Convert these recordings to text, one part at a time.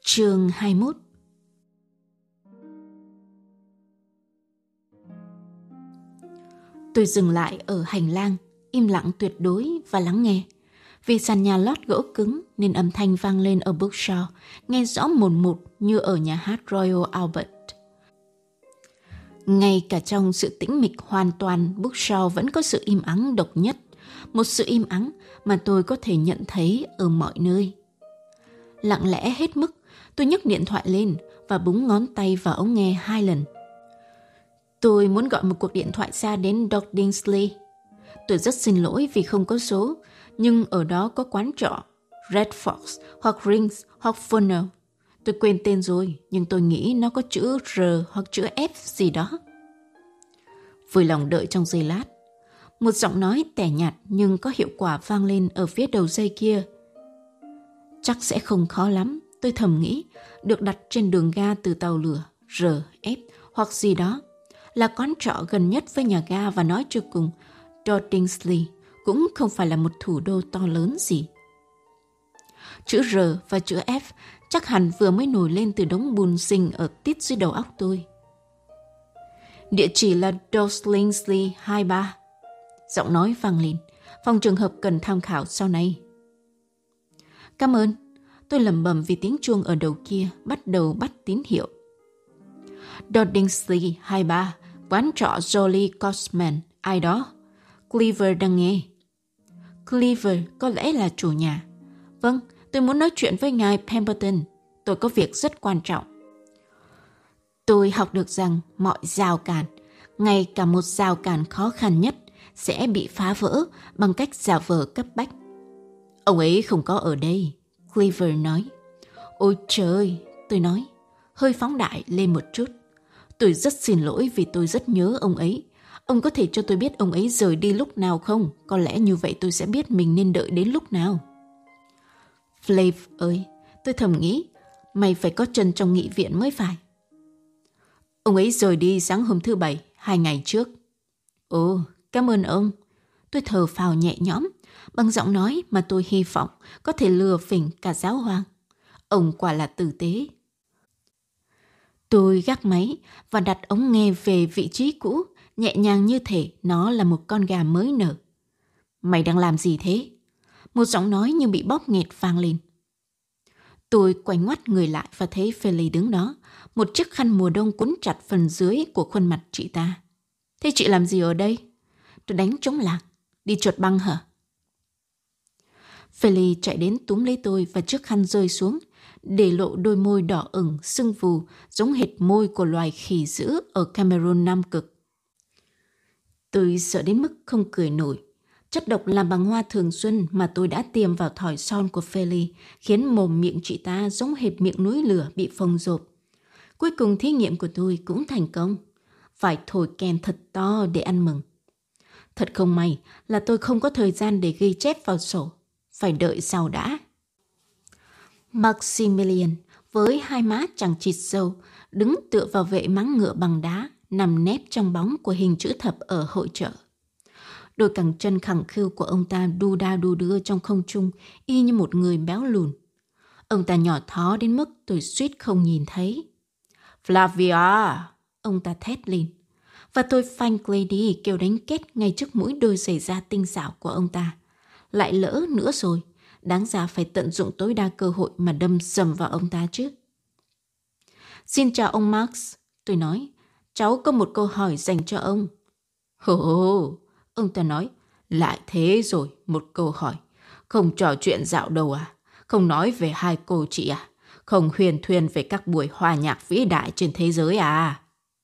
Chương 21. Tôi dừng lại ở hành lang, im lặng tuyệt đối và lắng nghe. Vì sàn nhà lót gỗ cứng nên âm thanh vang lên ở Bookshaw, nghe rõ mồn một như ở nhà hát Royal Albert. Ngay cả trong sự tĩnh mịch hoàn toàn, Bookshaw vẫn có sự im ắng độc nhất. Một sự im ắng mà tôi có thể nhận thấy ở mọi nơi. Lặng lẽ hết mức, tôi nhấc điện thoại lên và búng ngón tay vào ống nghe 2 lần. Tôi muốn gọi một cuộc điện thoại xa đến Dodingsley. Tôi rất xin lỗi vì không có số, nhưng ở đó có quán trọ, Red Fox hoặc Rings hoặc Funnel. Tôi quên tên rồi, nhưng tôi nghĩ nó có chữ R hoặc chữ F gì đó. Vui lòng đợi trong giây lát. Một giọng nói tẻ nhạt nhưng có hiệu quả vang lên ở phía đầu dây kia. Chắc sẽ không khó lắm, tôi thầm nghĩ, được đặt trên đường ga từ tàu lửa R, F hoặc gì đó. Là quán trọ gần nhất với nhà ga và nói cho cùng, Dodingsley cũng không phải là một thủ đô to lớn gì. Chữ R và chữ F chắc hẳn vừa mới nổi lên từ đống bùn xình ở tít dưới đầu óc tôi. Địa chỉ là Dodingsley 23. Giọng nói vang lên, phòng trường hợp cần tham khảo sau này. Cảm ơn, tôi lẩm bẩm vì tiếng chuông ở đầu kia bắt đầu bắt tín hiệu. Dodingsley 23, quán trọ Jolly Cosman, ai đó? Cleaver đang nghe. Cleaver có lẽ là chủ nhà. Vâng, tôi muốn nói chuyện với ngài Pemberton. Tôi có việc rất quan trọng. Tôi học được rằng mọi rào cản, ngay cả một rào cản khó khăn nhất, sẽ bị phá vỡ bằng cách giả vờ cấp bách. Ông ấy không có ở đây, Cleaver nói. Ôi trời, tôi nói, hơi phóng đại lên một chút. Tôi rất xin lỗi vì tôi rất nhớ ông ấy. Ông có thể cho tôi biết ông ấy rời đi lúc nào không? Có lẽ như vậy tôi sẽ biết mình nên đợi đến lúc nào. Flav ơi, tôi thầm nghĩ, mày phải có chân trong nghị viện mới phải. Ông ấy rời đi sáng hôm thứ Bảy, 2 ngày trước. Ồ, cảm ơn ông. Tôi thở phào nhẹ nhõm, bằng giọng nói mà tôi hy vọng có thể lừa phỉnh cả giáo hoàng. Ông quả là tử tế. Tôi gác máy và đặt ống nghe về vị trí cũ, nhẹ nhàng như thể nó là một con gà mới nở. Mày đang làm gì thế? Một giọng nói như bị bóp nghẹt vang lên. Tôi quay ngoắt người lại và thấy Philly đứng đó, một chiếc khăn mùa đông quấn chặt phần dưới của khuôn mặt chị ta. Thế chị làm gì ở đây? Tôi đánh trống lảng. Đi trượt băng hả? Philly chạy đến túm lấy tôi và chiếc khăn rơi xuống, để lộ đôi môi đỏ ửng sưng vù giống hệt môi của loài khỉ dữ ở Cameroon Nam Cực. Tôi sợ đến mức không cười nổi. Chất độc làm bằng hoa thường xuân mà tôi đã tiêm vào thỏi son của Philly khiến mồm miệng chị ta giống hệt miệng núi lửa bị phồng rộp. Cuối cùng thí nghiệm của tôi cũng thành công. Phải thổi kèn thật to để ăn mừng. Thật không may là tôi không có thời gian để ghi chép vào sổ. Phải đợi sau đã. Maximilian với hai má chẳng chịt râu đứng tựa vào vệ máng ngựa bằng đá nằm nép trong bóng của hình chữ thập ở hội chợ. Đôi cẳng chân khẳng khiu của ông ta đu đa đu đưa trong không trung y như một người béo lùn. Ông ta nhỏ thó đến mức tôi suýt không nhìn thấy. Flavia! Ông ta thét lên. Và tôi phanh Lady kêu đánh két ngay trước mũi đôi giày da tinh xảo của ông ta. Lại lỡ nữa rồi. Đáng ra phải tận dụng tối đa cơ hội mà đâm sầm vào ông ta chứ. Xin chào ông Max, tôi nói. Cháu có một câu hỏi dành cho ông. Hồ, ông ta nói. Lại thế rồi, một câu hỏi. Không trò chuyện dạo đầu à? Không nói về hai cô chị à? Không huyền thuyên về các buổi hòa nhạc vĩ đại trên thế giới à?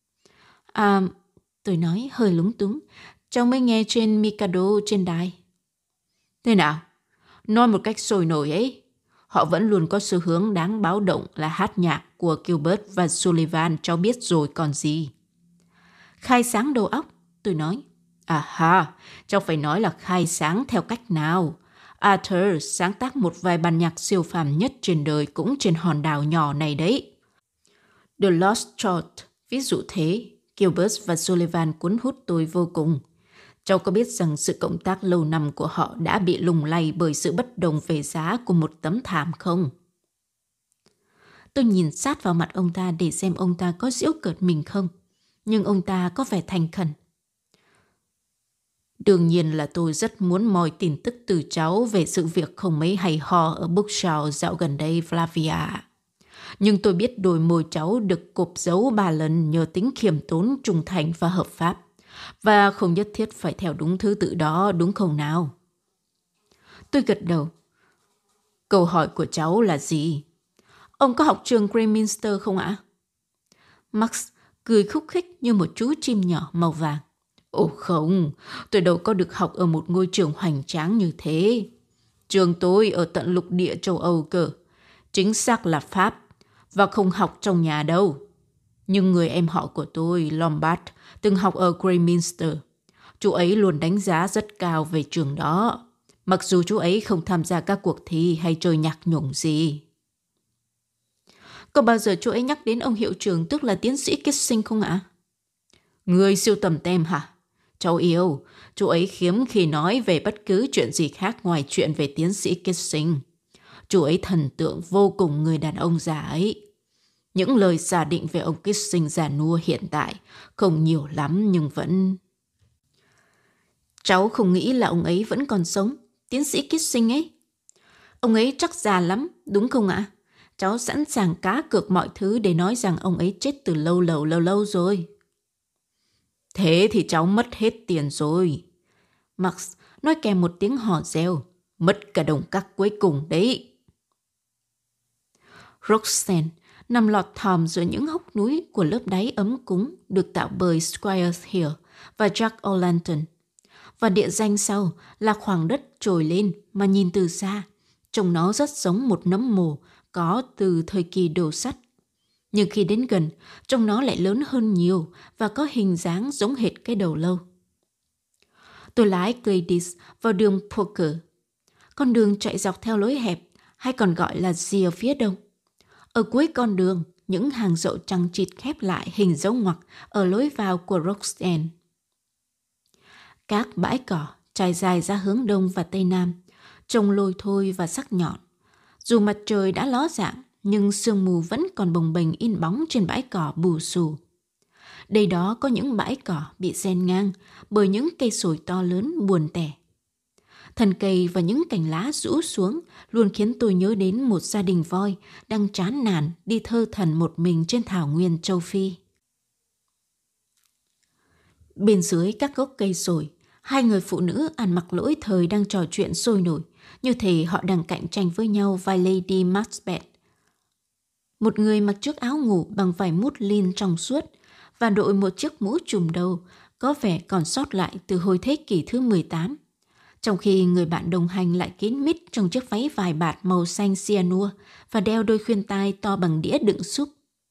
Tôi nói hơi lúng túng. Cháu mới nghe trên Mikado trên đài. Thế nào? Nói một cách sôi nổi ấy. Họ vẫn luôn có xu hướng đáng báo động là hát nhạc của Gilbert và Sullivan, cháu biết rồi còn gì. Khai sáng đầu óc, tôi nói. À ha, cháu phải nói là khai sáng theo cách nào. Arthur sáng tác một vài bản nhạc siêu phàm nhất trên đời cũng trên hòn đảo nhỏ này đấy. The Lost Chord, ví dụ thế. Gilbert và Sullivan cuốn hút tôi vô cùng. Cháu có biết rằng sự cộng tác lâu năm của họ đã bị lung lay bởi sự bất đồng về giá của một tấm thảm không? Tôi nhìn sát vào mặt ông ta để xem ông ta có giễu cợt mình không. Nhưng ông ta có vẻ thành khẩn. Đương nhiên là tôi rất muốn moi tin tức từ cháu về sự việc không mấy hay ho ở Bookshaw dạo gần đây, Flavia. Nhưng tôi biết đôi môi cháu được cộp dấu 3 lần nhờ tính khiêm tốn, trung thành và hợp pháp. Và không nhất thiết phải theo đúng thứ tự đó, đúng không nào? Tôi gật đầu. Câu hỏi của cháu là gì? Ông có học trường Greyminster không ạ? Max cười khúc khích như một chú chim nhỏ màu vàng. Ồ không, tôi đâu có được học ở một ngôi trường hoành tráng như thế. Trường tôi ở tận lục địa châu Âu cơ. Chính xác là Pháp. Và không học trong nhà đâu. Nhưng người em họ của tôi, Lombard, từng học ở Greyminster. Chú ấy luôn đánh giá rất cao về trường đó. Mặc dù chú ấy không tham gia các cuộc thi hay chơi nhạc nhủng gì. Có bao giờ chú ấy nhắc đến ông hiệu trưởng tức là tiến sĩ Kissing không ạ? Người siêu tầm tem hả? Cháu yêu, chú ấy hiếm khi nói về bất cứ chuyện gì khác ngoài chuyện về tiến sĩ Kissing. Chú ấy thần tượng vô cùng người đàn ông già ấy. Những lời giả định về ông Kissing già nua hiện tại không nhiều lắm nhưng vẫn... Cháu không nghĩ là ông ấy vẫn còn sống, tiến sĩ Kissing ấy. Ông ấy chắc già lắm, đúng không ạ? Cháu sẵn sàng cá cược mọi thứ để nói rằng ông ấy chết từ lâu rồi. Thế thì cháu mất hết tiền rồi. Max nói kèm một tiếng hò reo. Mất cả đồng cắc cuối cùng đấy. Roxanne nằm lọt thòm giữa những hốc núi của lớp đáy ấm cúng được tạo bởi Squires Hill và Jack O'Lantern. Và địa danh sau là khoảng đất trồi lên mà nhìn từ xa, trông nó rất giống một nấm mồ có từ thời kỳ đồ sắt. Nhưng khi đến gần, trông nó lại lớn hơn nhiều và có hình dáng giống hệt cái đầu lâu. Tôi lái Gladys vào đường Poker. Con đường chạy dọc theo lối hẹp, hay còn gọi là rìa phía đông. Ở cuối con đường, những hàng rậu chằng chịt khép lại hình dấu ngoặc ở lối vào của Roxanne. Các bãi cỏ trải dài ra hướng đông và tây nam, trông lôi thôi và sắc nhọn. Dù mặt trời đã ló dạng, nhưng sương mù vẫn còn bồng bềnh in bóng trên bãi cỏ bù xù. Đây đó có những bãi cỏ bị xen ngang bởi những cây sồi to lớn buồn tẻ. Thân cây và những cành lá rũ xuống luôn khiến tôi nhớ đến một gia đình voi đang chán nản đi thơ thẩn một mình trên thảo nguyên châu Phi. Bên dưới các gốc cây sồi, hai người phụ nữ ăn mặc lỗi thời đang trò chuyện sôi nổi, như thể họ đang cạnh tranh với nhau vai Lady Macbeth. Một người mặc chiếc áo ngủ bằng vải mút lin trong suốt và đội một chiếc mũ trùm đầu có vẻ còn sót lại từ hồi thế kỷ thứ 18. Trong khi người bạn đồng hành lại kín mít trong chiếc váy vải bạt màu xanh cyanua và đeo đôi khuyên tai to bằng đĩa đựng súp.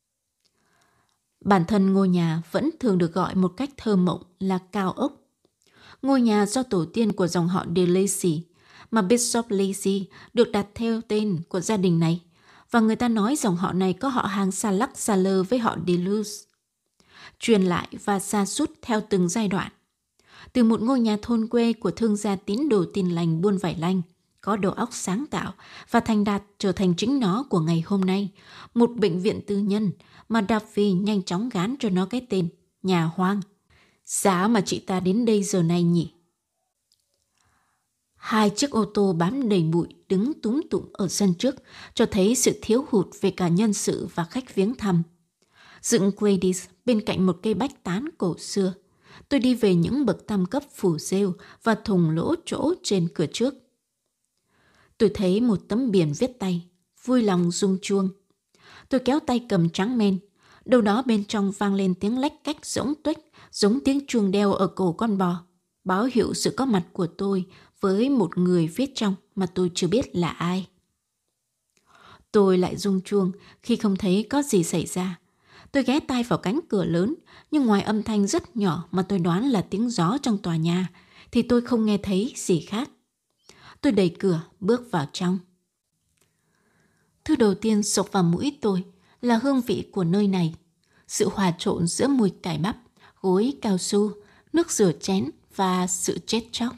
Bản thân ngôi nhà vẫn thường được gọi một cách thơ mộng là cao ốc. Ngôi nhà do tổ tiên của dòng họ de Lacy, mà Bishop Lacy được đặt theo tên của gia đình này, và người ta nói dòng họ này có họ hàng xa lắc xa lơ với họ Deleuze. Truyền lại và sa sút theo từng giai đoạn. Từ một ngôi nhà thôn quê của thương gia tín đồ Tin Lành buôn vải lanh, có đầu óc sáng tạo và thành đạt trở thành chính nó của ngày hôm nay, một bệnh viện tư nhân mà Davy nhanh chóng gán cho nó cái tên nhà hoang. Giá mà chị ta đến đây giờ này nhỉ? Hai chiếc ô tô bám đầy bụi đứng túm tụm ở sân trước cho thấy sự thiếu hụt về cả nhân sự và khách viếng thăm. Dựng Gladys bên cạnh một cây bách tán cổ xưa. Tôi đi về những bậc tam cấp phủ rêu và thùng lỗ chỗ trên cửa trước. Tôi thấy một tấm biển viết tay, vui lòng rung chuông. Tôi kéo tay cầm trắng men. Đâu đó bên trong vang lên tiếng lách cách rỗng tuếch, giống tiếng chuông đeo ở cổ con bò, báo hiệu sự có mặt của tôi với một người viết trong mà tôi chưa biết là ai. Tôi lại rung chuông khi không thấy có gì xảy ra. Tôi ghé tai vào cánh cửa lớn, nhưng ngoài âm thanh rất nhỏ mà tôi đoán là tiếng gió trong tòa nhà, thì tôi không nghe thấy gì khác. Tôi đẩy cửa, bước vào trong. Thứ đầu tiên xộc vào mũi tôi là hương vị của nơi này. Sự hòa trộn giữa mùi cải bắp, gối cao su, nước rửa chén và sự chết chóc.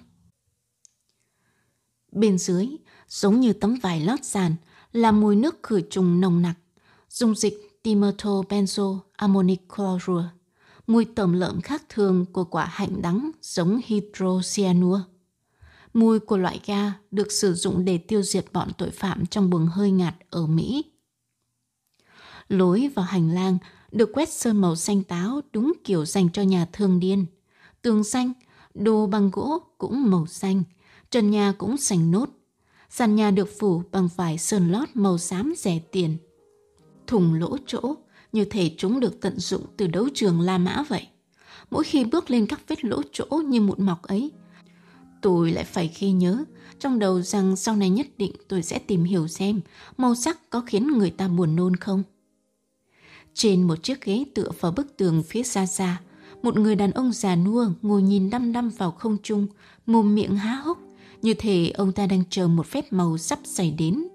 Bên dưới, giống như tấm vải lót sàn, là mùi nước khử trùng nồng nặc. dung dịch dimethyl ammonic chlorua, mùi tởm lợm khác thường của quả hạnh đắng giống hydrocyanua, mùi của loại ga được sử dụng để tiêu diệt bọn tội phạm trong buồng hơi ngạt ở Mỹ. Lối vào hành lang được quét sơn màu xanh táo đúng kiểu dành cho nhà thương điên. Tường xanh, đồ bằng gỗ cũng màu xanh, trần nhà cũng xanh nốt. Sàn nhà được phủ bằng vải sơn lót màu xám rẻ tiền. Thùng lỗ chỗ như thể chúng được tận dụng từ đấu trường La Mã vậy. Mỗi khi bước lên các vết lỗ chỗ như mụn mọc ấy, tôi lại phải ghi nhớ trong đầu rằng sau này nhất định tôi sẽ tìm hiểu xem màu sắc có khiến người ta buồn nôn không. Trên một chiếc ghế tựa vào bức tường phía xa xa, một người đàn ông già nua ngồi nhìn đăm đăm vào không trung, mồm miệng há hốc, như thể ông ta đang chờ một phép màu sắp xảy đến.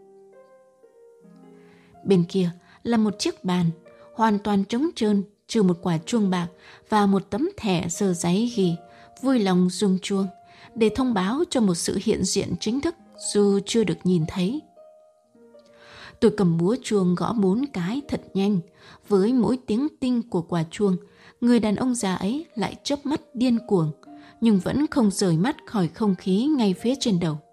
Bên kia là một chiếc bàn, hoàn toàn trống trơn, trừ một quả chuông bạc và một tấm thẻ dơ giấy ghi vui lòng rung chuông, để thông báo cho một sự hiện diện chính thức dù chưa được nhìn thấy. Tôi cầm búa chuông gõ 4 cái thật nhanh. Với mỗi tiếng tinh của quả chuông, người đàn ông già ấy lại chớp mắt điên cuồng, nhưng vẫn không rời mắt khỏi không khí ngay phía trên đầu.